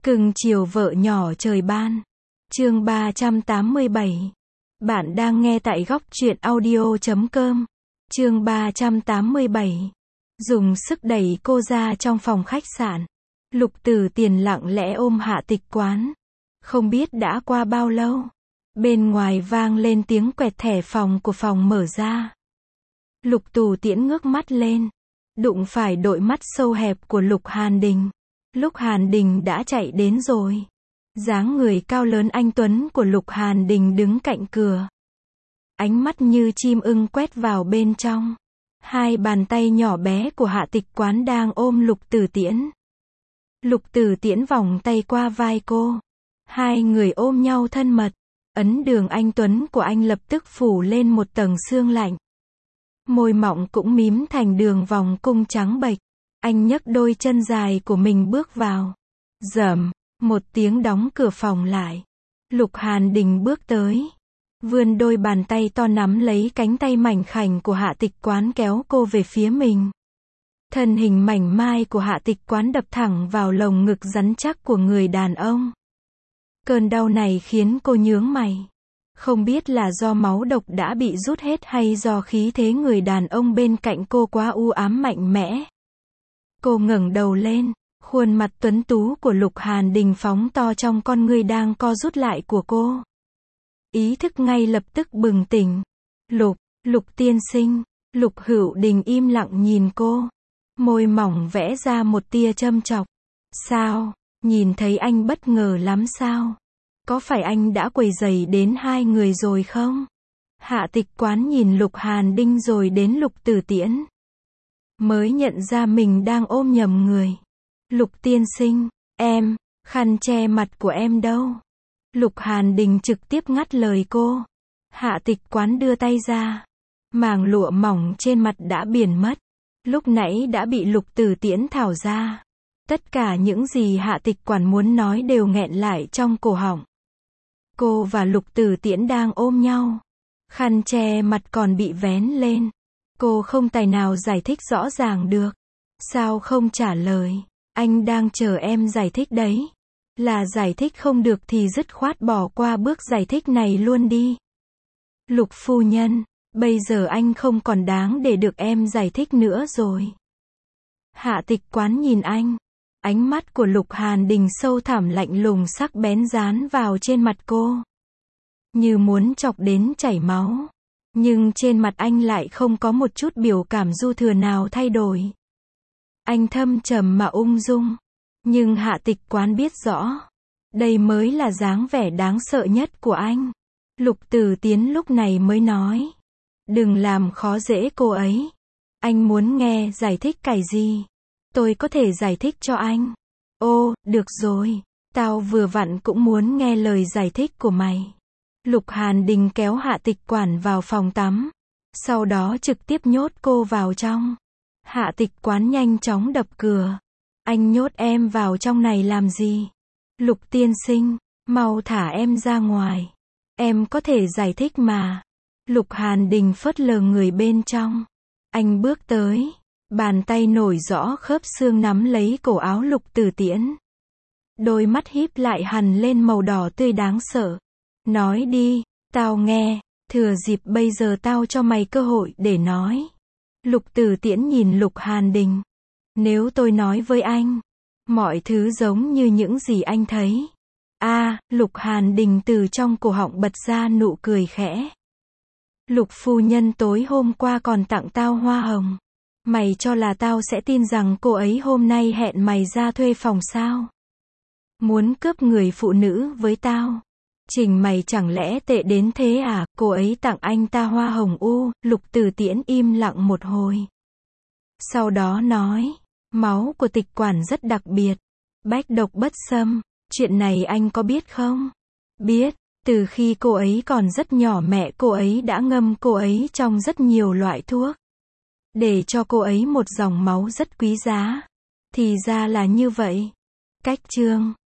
Cưng chiều vợ nhỏ trời ban. Chương 387. Bạn đang nghe tại góc truyện audio.com. Chương 387. Dùng sức đẩy cô ra trong phòng khách sạn. Lục Tử Tiền lặng lẽ ôm Hạ Tịch Quán. Không biết đã qua bao lâu. Bên ngoài vang lên tiếng quẹt thẻ phòng của phòng mở ra. Lục Tử Tiễn ngước mắt lên. Đụng phải đôi mắt sâu hẹp của Lục Hàn Đình. Lục Hàn Đình đã chạy đến rồi. Dáng người cao lớn anh tuấn của Lục Hàn Đình đứng cạnh cửa. Ánh mắt như chim ưng quét vào bên trong. Hai bàn tay nhỏ bé của Hạ Tịch Quán đang ôm Lục Tử Tiễn. Lục Tử Tiễn vòng tay qua vai cô. Hai người ôm nhau thân mật. Ấn đường anh tuấn của anh lập tức phủ lên một tầng sương lạnh. Môi mọng cũng mím thành đường vòng cung trắng bệch. Anh nhấc đôi chân dài của mình bước vào. Rầm, một tiếng đóng cửa phòng lại. Lục Hàn Đình bước tới. Vươn đôi bàn tay to nắm lấy cánh tay mảnh khảnh của Hạ Tịch Quán kéo cô về phía mình. Thân hình mảnh mai của Hạ Tịch Quán đập thẳng vào lồng ngực rắn chắc của người đàn ông. Cơn đau này khiến cô nhướng mày. Không biết là do máu độc đã bị rút hết hay do khí thế người đàn ông bên cạnh cô quá u ám mạnh mẽ. Cô ngẩng đầu lên, khuôn mặt tuấn tú của Lục Hàn Đình phóng to trong con ngươi đang co rút lại của cô. Ý thức ngay lập tức bừng tỉnh. Lục tiên sinh. Lục Hữu Đình im lặng nhìn cô. Môi mỏng vẽ ra một tia châm chọc. Sao? Nhìn thấy anh bất ngờ lắm sao? Có phải anh đã quấy rầy đến hai người rồi không? Hạ Tịch Quán nhìn Lục Hàn Đình rồi đến Lục Tử Tiễn. Mới nhận ra mình đang ôm nhầm người. Lục tiên sinh, khăn che mặt của em đâu? Lục Hàn Đình trực tiếp ngắt lời cô. Hạ Tịch Quán đưa tay ra. Màng lụa mỏng trên mặt đã biển mất. Lúc nãy đã bị Lục Tử Tiễn tháo ra. Tất cả những gì Hạ Tịch Quán muốn nói đều nghẹn lại trong cổ họng. Cô và Lục Tử Tiễn đang ôm nhau. Khăn che mặt còn bị vén lên. Cô không tài nào giải thích rõ ràng được. Sao không trả lời? Anh đang chờ em giải thích đấy. Là giải thích không được thì dứt khoát bỏ qua bước giải thích này luôn đi. Lục phu nhân, bây giờ anh không còn đáng để được em giải thích nữa rồi. Hạ Tịch Quán nhìn anh. Ánh mắt của Lục Hàn Đình sâu thẳm lạnh lùng sắc bén dán vào trên mặt cô. Như muốn chọc đến chảy máu. Nhưng trên mặt anh lại không có một chút biểu cảm dư thừa nào thay đổi. Anh thâm trầm mà ung dung. Nhưng Hạ Tịch Quán biết rõ. Đây mới là dáng vẻ đáng sợ nhất của anh. Lục Tử Tiễn lúc này mới nói. Đừng làm khó dễ cô ấy. Anh muốn nghe giải thích cái gì? Tôi có thể giải thích cho anh. Ô, được rồi. Tao vừa vặn cũng muốn nghe lời giải thích của mày. Lục Hàn Đình kéo Hạ Tịch Quán vào phòng tắm. Sau đó trực tiếp nhốt cô vào trong. Hạ Tịch Quán nhanh chóng đập cửa. Anh nhốt em vào trong này làm gì? Lục tiên sinh, mau thả em ra ngoài. Em có thể giải thích mà. Lục Hàn Đình phớt lờ người bên trong. Anh bước tới. Bàn tay nổi rõ khớp xương nắm lấy cổ áo Lục Tử Tiễn. Đôi mắt híp lại hằn lên màu đỏ tươi đáng sợ. Nói đi, tao nghe. Thừa dịp bây giờ tao cho mày cơ hội để nói. Lục Tử Tiễn nhìn Lục Hàn Đình. Nếu tôi nói với anh, mọi thứ giống như những gì anh thấy. Lục Hàn Đình từ trong cổ họng bật ra nụ cười khẽ. Lục phu nhân tối hôm qua còn tặng tao hoa hồng. Mày cho là tao sẽ tin rằng cô ấy hôm nay hẹn mày ra thuê phòng sao? Muốn cướp người phụ nữ với tao? Trình mày chẳng lẽ tệ đến thế à? Cô ấy tặng anh ta hoa hồng u. Lục Tử Tiễn im lặng một hồi. Sau đó nói, máu của Tịch Quán rất đặc biệt. Bách độc bất xâm. Chuyện này anh có biết không? Biết, từ khi cô ấy còn rất nhỏ mẹ cô ấy đã ngâm cô ấy trong rất nhiều loại thuốc. Để cho cô ấy một dòng máu rất quý giá. Thì ra là như vậy. Cách chương